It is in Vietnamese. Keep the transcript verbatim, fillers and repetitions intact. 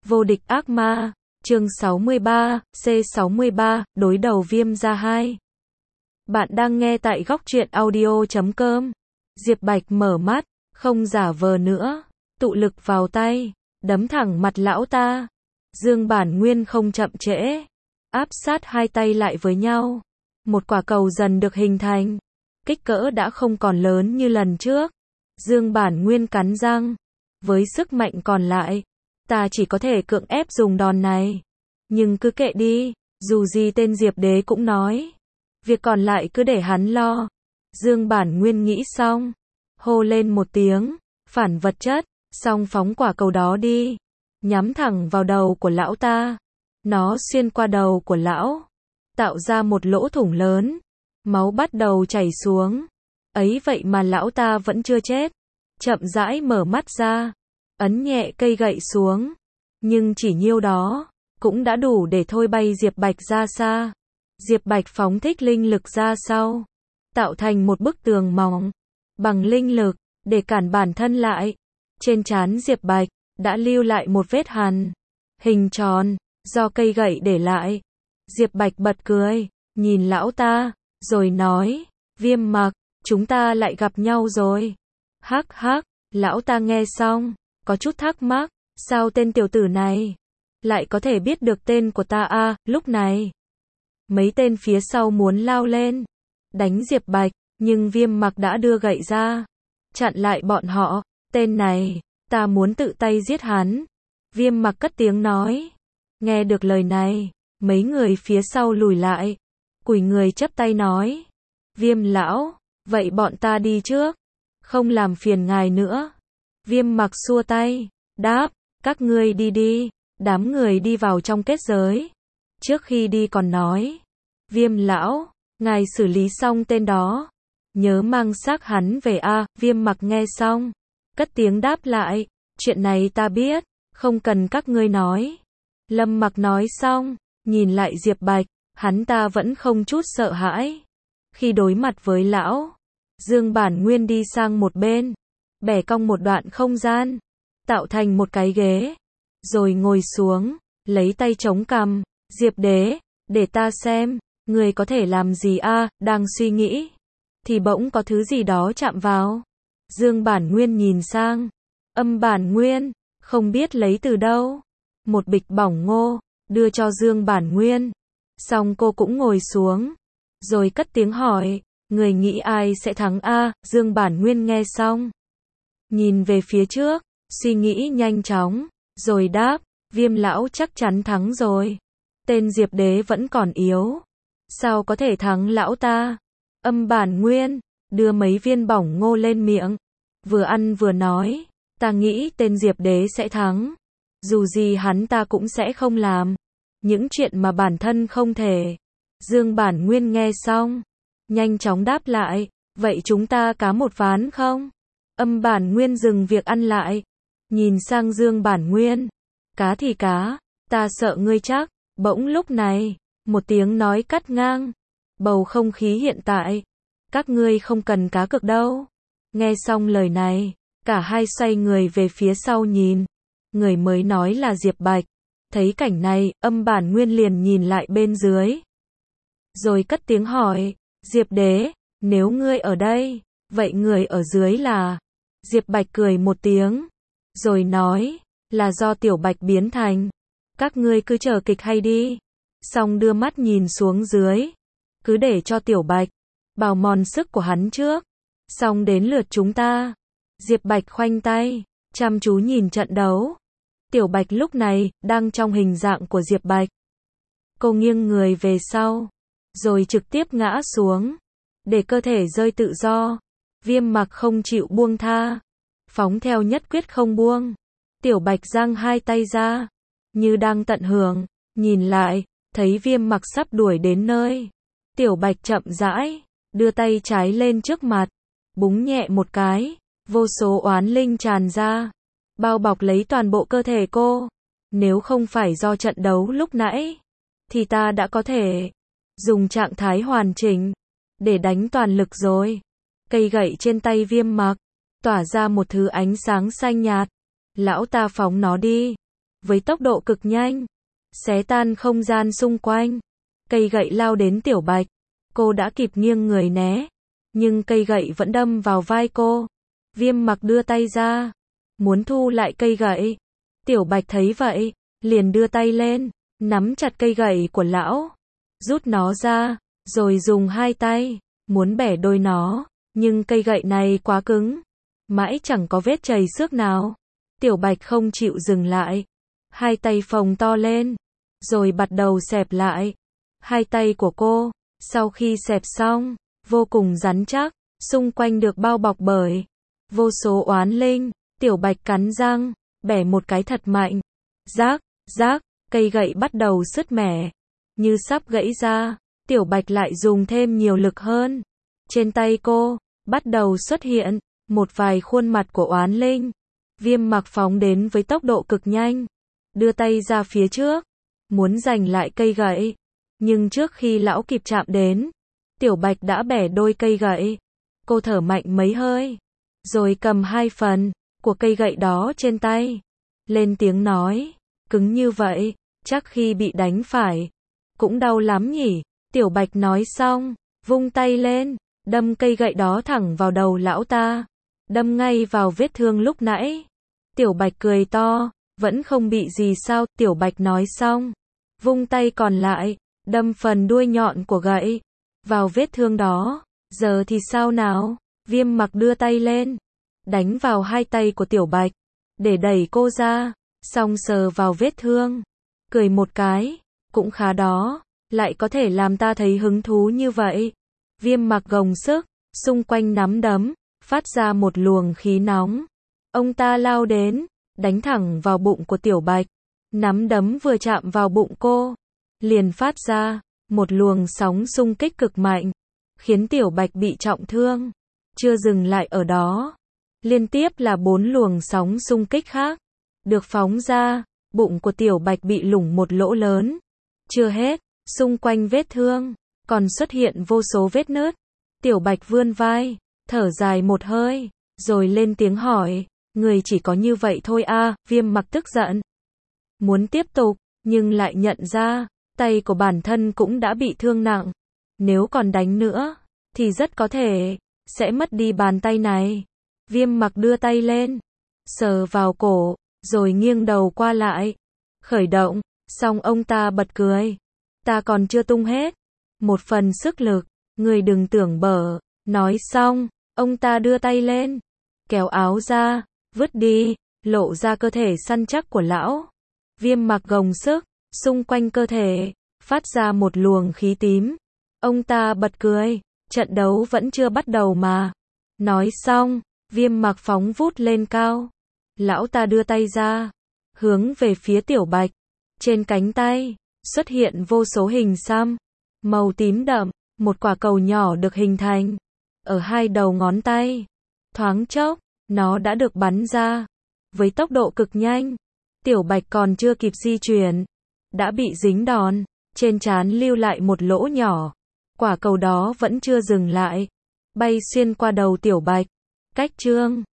Vô địch ác ma, chương sáu mươi ba, C sáu mươi ba, đối đầu Viêm Gia hai. Bạn đang nghe tại góc truyện audio chấm com. Diệp Bạch mở mắt, không giả vờ nữa, tụ lực vào tay, đấm thẳng mặt lão ta. Dương Bản Nguyên không chậm trễ, áp sát hai tay lại với nhau. Một quả cầu dần được hình thành, kích cỡ đã không còn lớn như lần trước. Dương Bản Nguyên cắn răng, với sức mạnh còn lại, ta chỉ có thể cưỡng ép dùng đòn này. Nhưng cứ kệ đi, dù gì tên Diệp Đế cũng nói, việc còn lại cứ để hắn lo. Dương Bản Nguyên nghĩ xong, hô lên một tiếng, phản vật chất, xong phóng quả cầu đó đi, nhắm thẳng vào đầu của lão ta. Nó xuyên qua đầu của lão, tạo ra một lỗ thủng lớn, máu bắt đầu chảy xuống. Ấy vậy mà lão ta vẫn chưa chết, chậm rãi mở mắt ra, ấn nhẹ cây gậy xuống, nhưng chỉ nhiêu đó cũng đã đủ để thôi bay Diệp Bạch ra xa. Diệp Bạch phóng thích linh lực ra sau, tạo thành một bức tường mỏng, bằng linh lực, để cản bản thân lại. Trên trán Diệp Bạch, đã lưu lại một vết hằn, hình tròn, do cây gậy để lại. Diệp Bạch bật cười, nhìn lão ta, rồi nói, Viêm Mặc, chúng ta lại gặp nhau rồi. Hắc hắc, lão ta nghe xong, có chút thắc mắc, sao tên tiểu tử này lại có thể biết được tên của ta a? À, lúc này, mấy tên phía sau muốn lao lên, đánh Diệp Bạch, nhưng Viêm Mặc đã đưa gậy ra, chặn lại bọn họ. Tên này, ta muốn tự tay giết hắn. Viêm Mặc cất tiếng nói. Nghe được lời này, mấy người phía sau lùi lại, cúi người chắp tay nói, Viêm lão, vậy bọn ta đi trước, không làm phiền ngài nữa. Viêm Mặc xua tay, đáp, các ngươi đi đi. Đám người đi vào trong kết giới. Trước khi đi còn nói, Viêm lão, ngài xử lý xong tên đó, nhớ mang xác hắn về a. À. Viêm Mặc nghe xong, cất tiếng đáp lại, chuyện này ta biết, không cần các ngươi nói. Lâm Mặc nói xong, nhìn lại Diệp Bạch, hắn ta vẫn không chút sợ hãi. Khi đối mặt với lão, Dương Bản Nguyên đi sang một bên, bẻ cong một đoạn không gian, tạo thành một cái ghế, rồi ngồi xuống, lấy tay chống cằm. Diệp Đế, để ta xem, người có thể làm gì a? À, đang suy nghĩ, thì bỗng có thứ gì đó chạm vào. Dương Bản Nguyên nhìn sang, Âm Bản Nguyên, không biết lấy từ đâu, một bịch bỏng ngô, đưa cho Dương Bản Nguyên. Xong cô cũng ngồi xuống, rồi cất tiếng hỏi, người nghĩ ai sẽ thắng a? À, Dương Bản Nguyên nghe xong, nhìn về phía trước, suy nghĩ nhanh chóng, rồi đáp, Viêm lão chắc chắn thắng rồi. Tên Diệp Đế vẫn còn yếu, sao có thể thắng lão ta? Âm Bản Nguyên đưa mấy viên bỏng ngô lên miệng, vừa ăn vừa nói, ta nghĩ tên Diệp Đế sẽ thắng. Dù gì hắn ta cũng sẽ không làm những chuyện mà bản thân không thể. Dương Bản Nguyên nghe xong, nhanh chóng đáp lại, vậy chúng ta cá một ván không? Âm Bản Nguyên dừng việc ăn lại, nhìn sang Dương Bản Nguyên, cá thì cá, ta sợ ngươi chắc. Bỗng lúc này, một tiếng nói cắt ngang bầu không khí hiện tại, các ngươi không cần cá cược đâu. Nghe xong lời này, cả hai xoay người về phía sau nhìn. Người mới nói là Diệp Bạch. Thấy cảnh này, Âm Bản Nguyên liền nhìn lại bên dưới, rồi cất tiếng hỏi, Diệp Đế, nếu ngươi ở đây, vậy người ở dưới là? Diệp Bạch cười một tiếng, rồi nói, là do Tiểu Bạch biến thành. Các ngươi cứ chờ kịch hay đi. Xong đưa mắt nhìn xuống dưới, cứ để cho Tiểu Bạch bào mòn sức của hắn trước, xong đến lượt chúng ta. Diệp Bạch khoanh tay, chăm chú nhìn trận đấu. Tiểu Bạch lúc này đang trong hình dạng của Diệp Bạch. Cô nghiêng người về sau, rồi trực tiếp ngã xuống, để cơ thể rơi tự do. Viêm Mặc không chịu buông tha, phóng theo nhất quyết không buông. Tiểu Bạch giang hai tay ra, như đang tận hưởng. Nhìn lại, thấy Viêm Mặc sắp đuổi đến nơi, Tiểu Bạch chậm rãi đưa tay trái lên trước mặt, búng nhẹ một cái, vô số oán linh tràn ra, bao bọc lấy toàn bộ cơ thể cô. Nếu không phải do trận đấu lúc nãy, thì ta đã có thể dùng trạng thái hoàn chỉnh để đánh toàn lực rồi. Cây gậy trên tay Viêm Mặc tỏa ra một thứ ánh sáng xanh nhạt. Lão ta phóng nó đi, với tốc độ cực nhanh, xé tan không gian xung quanh. Cây gậy lao đến Tiểu Bạch, cô đã kịp nghiêng người né, nhưng cây gậy vẫn đâm vào vai cô. Viêm Mặc đưa tay ra, muốn thu lại cây gậy. Tiểu Bạch thấy vậy, liền đưa tay lên, nắm chặt cây gậy của lão, rút nó ra, rồi dùng hai tay, muốn bẻ đôi nó, nhưng cây gậy này quá cứng, mãi chẳng có vết chảy xước nào. Tiểu Bạch không chịu dừng lại, hai tay phồng to lên, rồi bắt đầu xẹp lại. Hai tay của cô, sau khi xẹp xong, vô cùng rắn chắc, xung quanh được bao bọc bởi vô số oán linh. Tiểu Bạch cắn răng, bẻ một cái thật mạnh. Rác, rác, cây gậy bắt đầu sứt mẻ, như sắp gãy ra. Tiểu Bạch lại dùng thêm nhiều lực hơn. Trên tay cô, bắt đầu xuất hiện một vài khuôn mặt của oán linh. Viêm Mặc phóng đến với tốc độ cực nhanh, đưa tay ra phía trước, muốn giành lại cây gậy. Nhưng trước khi lão kịp chạm đến, Tiểu Bạch đã bẻ đôi cây gậy. Cô thở mạnh mấy hơi, rồi cầm hai phần của cây gậy đó trên tay, lên tiếng nói, cứng như vậy, chắc khi bị đánh phải, cũng đau lắm nhỉ. Tiểu Bạch nói xong, vung tay lên, đâm cây gậy đó thẳng vào đầu lão ta, đâm ngay vào vết thương lúc nãy. Tiểu Bạch cười to, vẫn không bị gì sao. Tiểu Bạch nói xong, vung tay còn lại, đâm phần đuôi nhọn của gậy vào vết thương đó. Giờ thì sao nào? Viêm Mặc đưa tay lên, đánh vào hai tay của Tiểu Bạch, để đẩy cô ra, xong sờ vào vết thương, cười một cái, cũng khá đó, lại có thể làm ta thấy hứng thú như vậy. Viêm Mặc gồng sức, xung quanh nắm đấm, phát ra một luồng khí nóng. Ông ta lao đến, đánh thẳng vào bụng của Tiểu Bạch. Nắm đấm vừa chạm vào bụng cô, liền phát ra một luồng sóng xung kích cực mạnh, khiến Tiểu Bạch bị trọng thương. Chưa dừng lại ở đó, liên tiếp là bốn luồng sóng xung kích khác được phóng ra, bụng của Tiểu Bạch bị lủng một lỗ lớn. Chưa hết, xung quanh vết thương còn xuất hiện vô số vết nứt. Tiểu Bạch vươn vai, thở dài một hơi, rồi lên tiếng hỏi, người chỉ có như vậy thôi à? Viêm Mặc tức giận, muốn tiếp tục, nhưng lại nhận ra, tay của bản thân cũng đã bị thương nặng. Nếu còn đánh nữa, thì rất có thể sẽ mất đi bàn tay này. Viêm Mặc đưa tay lên, sờ vào cổ, rồi nghiêng đầu qua lại. Khởi động, xong ông ta bật cười. Ta còn chưa tung hết một phần sức lực, người đừng tưởng bở. Nói xong, ông ta đưa tay lên, kéo áo ra, vứt đi, lộ ra cơ thể săn chắc của lão. Viêm Mặc gồng sức, xung quanh cơ thể phát ra một luồng khí tím. Ông ta bật cười, trận đấu vẫn chưa bắt đầu mà. Nói xong, Viêm Mặc phóng vút lên cao. Lão ta đưa tay ra, hướng về phía Tiểu Bạch. Trên cánh tay xuất hiện vô số hình xăm màu tím đậm, một quả cầu nhỏ được hình thành ở hai đầu ngón tay. Thoáng chốc, nó đã được bắn ra với tốc độ cực nhanh. Tiểu Bạch còn chưa kịp di chuyển, đã bị dính đòn, trên trán lưu lại một lỗ nhỏ. Quả cầu đó vẫn chưa dừng lại, bay xuyên qua đầu Tiểu Bạch. Cách chương